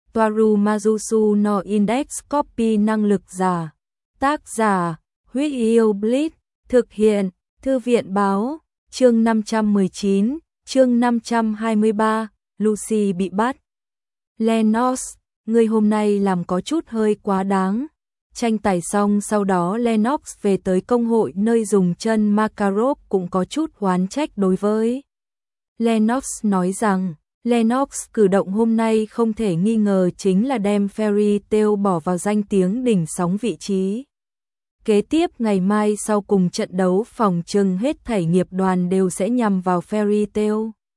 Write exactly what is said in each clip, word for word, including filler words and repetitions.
Toaru Majusu no Index Copy năng lực giả. Tác giả, Huyết Yêu Blitz, thực hiện, Thư viện báo, chương năm trăm mười chín, chương năm trăm hai mươi ba, Lucy bị bắt. Lennox, người hôm nay làm có chút hơi quá đáng. Tranh tài xong sau đó Lennox về tới công hội nơi dùng chân Makarov cũng có chút oán trách đối với. Lennox nói rằng, Lennox cử động hôm nay không thể nghi ngờ chính là đem Fairy Tail bỏ vào danh tiếng đỉnh sóng vị trí. Kế tiếp ngày mai sau cùng trận đấu phòng trừng hết thảy nghiệp đoàn đều sẽ nhằm vào Fairy Tail.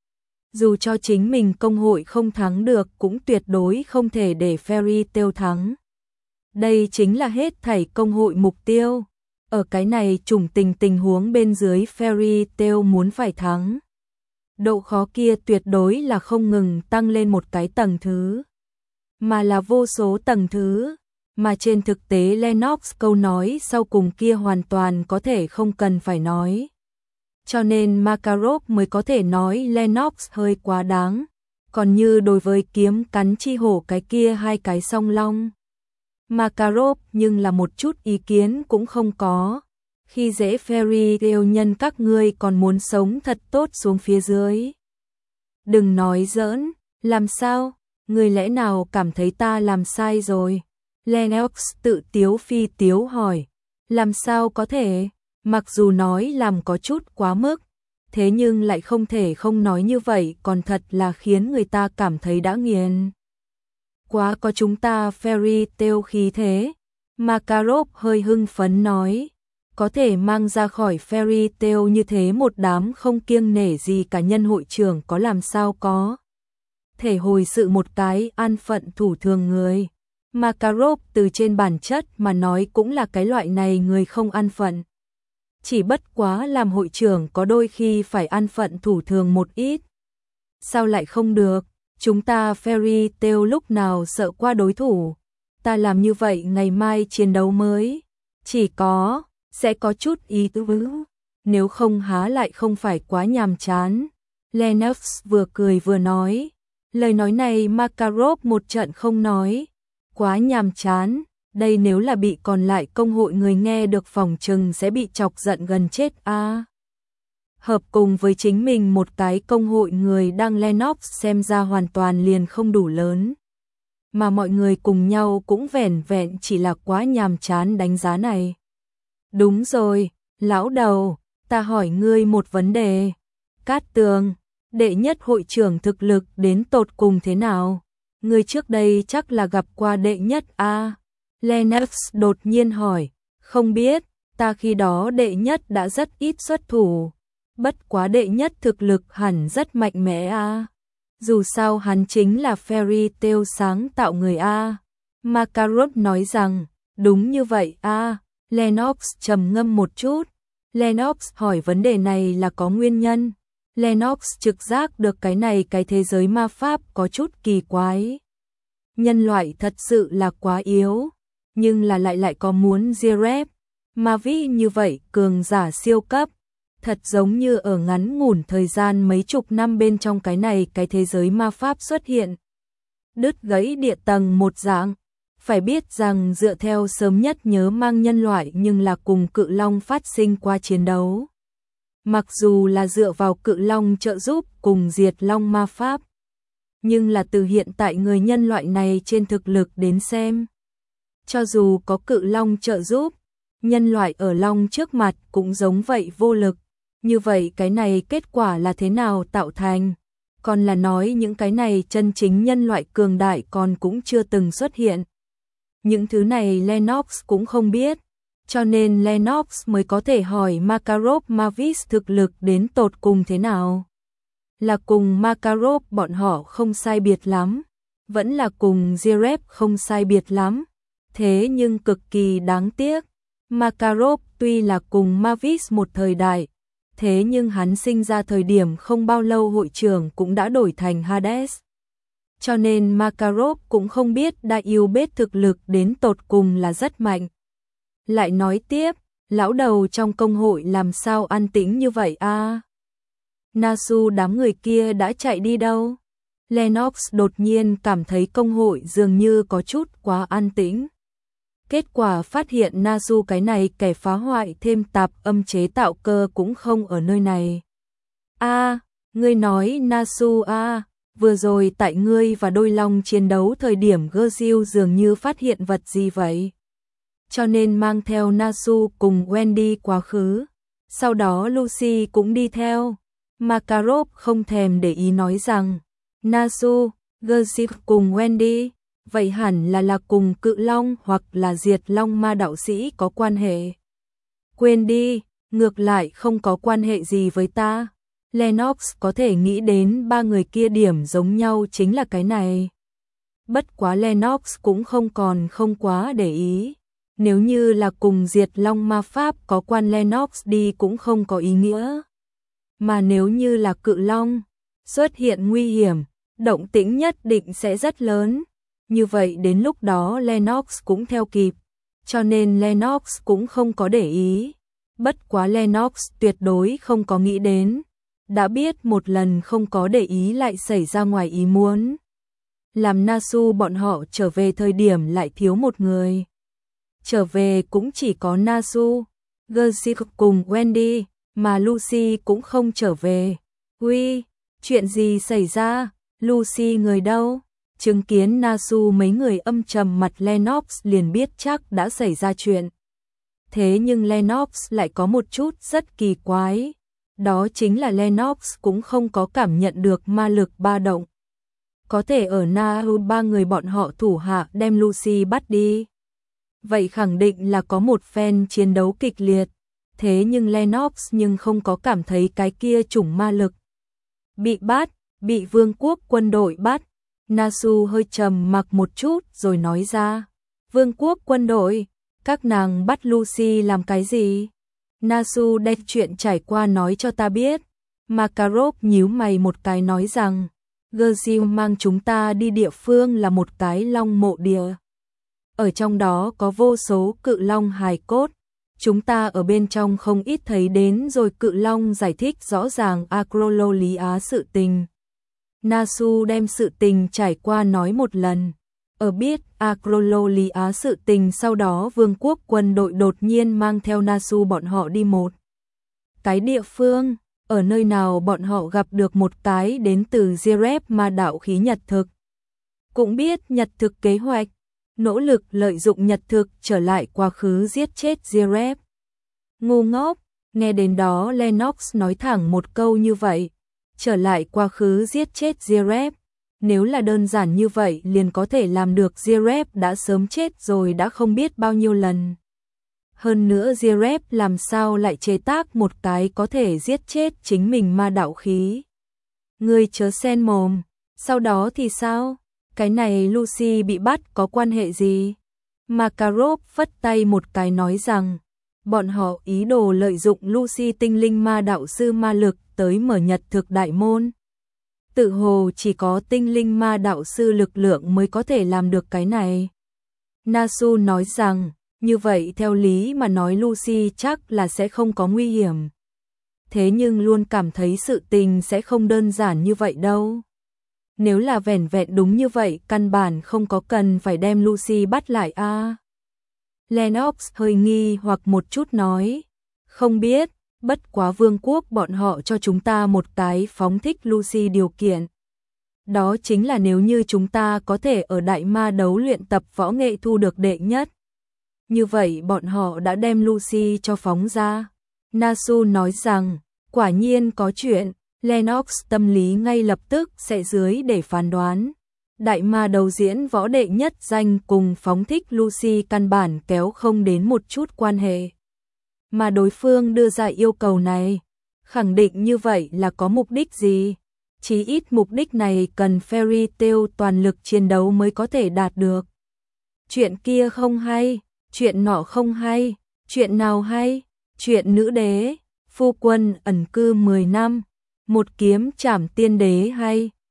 Dù cho chính mình công hội không thắng được cũng tuyệt đối không thể để Fairy Tail thắng. Đây chính là hết thảy công hội mục tiêu. Ở cái này trùng tình tình huống bên dưới Fairy Tail muốn phải thắng. Độ khó kia tuyệt đối là không ngừng tăng lên một cái tầng thứ, mà là vô số tầng thứ. Mà trên thực tế Lennox câu nói sau cùng kia hoàn toàn có thể không cần phải nói. Cho nên Makarov mới có thể nói Lennox hơi quá đáng. Còn như đối với kiếm cắn chi hổ cái kia hai cái song long, Makarov nhưng là một chút ý kiến cũng không có. Khi dễ Fairy Tail nhân các ngươi còn muốn sống thật tốt xuống phía dưới. Đừng nói giỡn, làm sao? Người lẽ nào cảm thấy ta làm sai rồi? Lennox tự tiếu phi tiếu hỏi. Làm sao có thể? Mặc dù nói làm có chút quá mức, thế nhưng lại không thể không nói như vậy, còn thật là khiến người ta cảm thấy đã nghiền. Quá có chúng ta Fairy Tail khí thế. Makarov hơi hưng phấn nói. Có thể mang ra khỏi Fairy Tail như thế một đám không kiêng nể gì cả nhân hội trưởng có làm sao có thể hồi sự một cái an phận thủ thường người. Makarov từ trên bản chất mà nói cũng là cái loại này người không an phận. Chỉ bất quá làm hội trưởng có đôi khi phải an phận thủ thường một ít. Sao lại không được? Chúng ta Fairy Tail lúc nào sợ qua đối thủ. Ta làm như vậy ngày mai chiến đấu mới chỉ có sẽ có chút ý tứ, nếu không há lại không phải quá nhàm chán. Lennox vừa cười vừa nói. Lời nói này Makarov một trận không nói. Quá nhàm chán, đây nếu là bị còn lại công hội người nghe được phòng trừng sẽ bị chọc giận gần chết a. À, hợp cùng với chính mình một cái công hội người đang Lennox xem ra hoàn toàn liền không đủ lớn. Mà mọi người cùng nhau cũng vẻn vẹn chỉ là quá nhàm chán đánh giá này. Đúng rồi, lão đầu, ta hỏi ngươi một vấn đề. Cát Tường, đệ nhất hội trưởng thực lực đến tột cùng thế nào? Ngươi trước đây chắc là gặp qua đệ nhất a? À? Lennox đột nhiên hỏi. Không biết, ta khi đó đệ nhất đã rất ít xuất thủ. Bất quá đệ nhất thực lực hẳn rất mạnh mẽ a. À? Dù sao hắn chính là Fairy Tail sáng tạo người a. À? Makarov nói rằng, đúng như vậy a. À? Lennox trầm ngâm một chút. Lennox hỏi vấn đề này là có nguyên nhân. Lennox trực giác được cái này cái thế giới ma pháp có chút kỳ quái. Nhân loại thật sự là quá yếu, nhưng là lại lại có muốn Zeref, Mavi như vậy cường giả siêu cấp. Thật giống như ở ngắn ngủn thời gian mấy chục năm bên trong cái này cái thế giới ma pháp xuất hiện. Đứt gãy địa tầng một dạng. Phải biết rằng dựa theo sớm nhất nhớ mang nhân loại nhưng là cùng cự long phát sinh qua chiến đấu. Mặc dù là dựa vào cự long trợ giúp cùng diệt long ma pháp, nhưng là từ hiện tại người nhân loại này trên thực lực đến xem, cho dù có cự long trợ giúp, nhân loại ở long trước mặt cũng giống vậy vô lực. Như vậy cái này kết quả là thế nào tạo thành? Còn là nói những cái này chân chính nhân loại cường đại còn cũng chưa từng xuất hiện. Những thứ này Lennox cũng không biết, cho nên Lennox mới có thể hỏi Makarov Mavis thực lực đến tột cùng thế nào. Là cùng Makarov bọn họ không sai biệt lắm, vẫn là cùng Zeref không sai biệt lắm. Thế nhưng cực kỳ đáng tiếc, Makarov tuy là cùng Mavis một thời đại, thế nhưng hắn sinh ra thời điểm không bao lâu hội trưởng cũng đã đổi thành Hades. Cho nên Makarov cũng không biết đại yêu bết thực lực đến tột cùng là rất mạnh. Lại nói tiếp, lão đầu trong công hội làm sao an tĩnh như vậy a? À? Nasu đám người kia đã chạy đi đâu? Lennox đột nhiên cảm thấy công hội dường như có chút quá an tĩnh. Kết quả phát hiện Nasu cái này kẻ phá hoại thêm tạp âm chế tạo cơ cũng không ở nơi này. A, à, ngươi nói Nasu a, à, vừa rồi tại ngươi và đôi long chiến đấu thời điểm Gersil dường như phát hiện vật gì vậy? Cho nên mang theo Nasu cùng Wendy quá khứ. Sau đó Lucy cũng đi theo. Makarov không thèm để ý nói rằng Nasu, Gersil cùng Wendy, vậy hẳn là là cùng cự long hoặc là diệt long ma đạo sĩ có quan hệ. Quên đi, ngược lại không có quan hệ gì với ta. Lennox có thể nghĩ đến ba người kia điểm giống nhau chính là cái này. Bất quá Lennox cũng không còn không quá để ý. Nếu như là cùng diệt long ma pháp có quan Lennox đi cũng không có ý nghĩa. Mà nếu như là cự long, xuất hiện nguy hiểm, động tĩnh nhất định sẽ rất lớn. Như vậy đến lúc đó Lennox cũng theo kịp. Cho nên Lennox cũng không có để ý. Bất quá Lennox tuyệt đối không có nghĩ đến. Đã biết một lần không có để ý lại xảy ra ngoài ý muốn. Làm Nasu bọn họ trở về thời điểm lại thiếu một người. Trở về cũng chỉ có Nasu, Gersil cùng Wendy, mà Lucy cũng không trở về. Uy, chuyện gì xảy ra? Lucy người đâu? Chứng kiến Nasu mấy người âm trầm mặt Lennox liền biết chắc đã xảy ra chuyện. Thế nhưng Lennox lại có một chút rất kỳ quái. Đó chính là Lennox cũng không có cảm nhận được ma lực ba động. Có thể ở Nahu ba người bọn họ thủ hạ đem Lucy bắt đi. Vậy khẳng định là có một phen chiến đấu kịch liệt. Thế nhưng Lennox nhưng không có cảm thấy cái kia chủng ma lực. Bị bắt, bị vương quốc quân đội bắt. Nasu hơi trầm mặc một chút rồi nói ra. Vương quốc quân đội, các nàng bắt Lucy làm cái gì? Nasu đem chuyện trải qua nói cho ta biết. Makarov nhíu mày một cái nói rằng, Gersil mang chúng ta đi địa phương là một cái long mộ địa. Ở trong đó có vô số cự long hài cốt. Chúng ta ở bên trong không ít thấy đến rồi cự long giải thích rõ ràng Acrololia sự tình. Nasu đem sự tình trải qua nói một lần. Ở biết Acrololia sự tình sau đó vương quốc quân đội đột nhiên mang theo Nasu bọn họ đi một cái địa phương, ở nơi nào bọn họ gặp được một cái đến từ Zeref ma đạo khí nhật thực. Cũng biết nhật thực kế hoạch, nỗ lực lợi dụng nhật thực trở lại quá khứ giết chết Zeref. Ngu ngốc, nghe đến đó Lennox nói thẳng một câu như vậy, trở lại quá khứ giết chết Zeref. Nếu là đơn giản như vậy liền có thể làm được, Zeref đã sớm chết rồi đã không biết bao nhiêu lần. Hơn nữa Zeref làm sao lại chế tác một cái có thể giết chết chính mình ma đạo khí. Ngươi chớ xen mồm, sau đó thì sao? Cái này Lucy bị bắt có quan hệ gì? Makarov phất tay một cái nói rằng, bọn họ ý đồ lợi dụng Lucy tinh linh ma đạo sư ma lực tới mở nhật thực đại môn. Tự hồ chỉ có tinh linh ma đạo sư lực lượng mới có thể làm được cái này. Nasu nói rằng, như vậy theo lý mà nói Lucy chắc là sẽ không có nguy hiểm. Thế nhưng luôn cảm thấy sự tình sẽ không đơn giản như vậy đâu. Nếu là vẻn vẹn đúng như vậy, căn bản không có cần phải đem Lucy bắt lại a. À. Lennox hơi nghi hoặc một chút nói, không biết, bất quá vương quốc bọn họ cho chúng ta một cái phóng thích Lucy điều kiện. Đó chính là nếu như chúng ta có thể ở đại ma đấu luyện tập võ nghệ thu được đệ nhất. Như vậy bọn họ đã đem Lucy cho phóng ra. Nasu nói rằng, quả nhiên có chuyện. Lennox tâm lý ngay lập tức sẽ dưới để phán đoán. Đại ma đấu diễn võ đệ nhất danh cùng phóng thích Lucy căn bản kéo không đến một chút quan hệ. Mà đối phương đưa ra yêu cầu này, khẳng định như vậy là có mục đích gì? Chí ít mục đích này cần Fairy Tail toàn lực chiến đấu mới có thể đạt được. Chuyện kia không hay, chuyện nọ không hay, chuyện nào hay? Chuyện nữ đế, phu quân ẩn cư mười năm, một kiếm trảm tiên đế hay?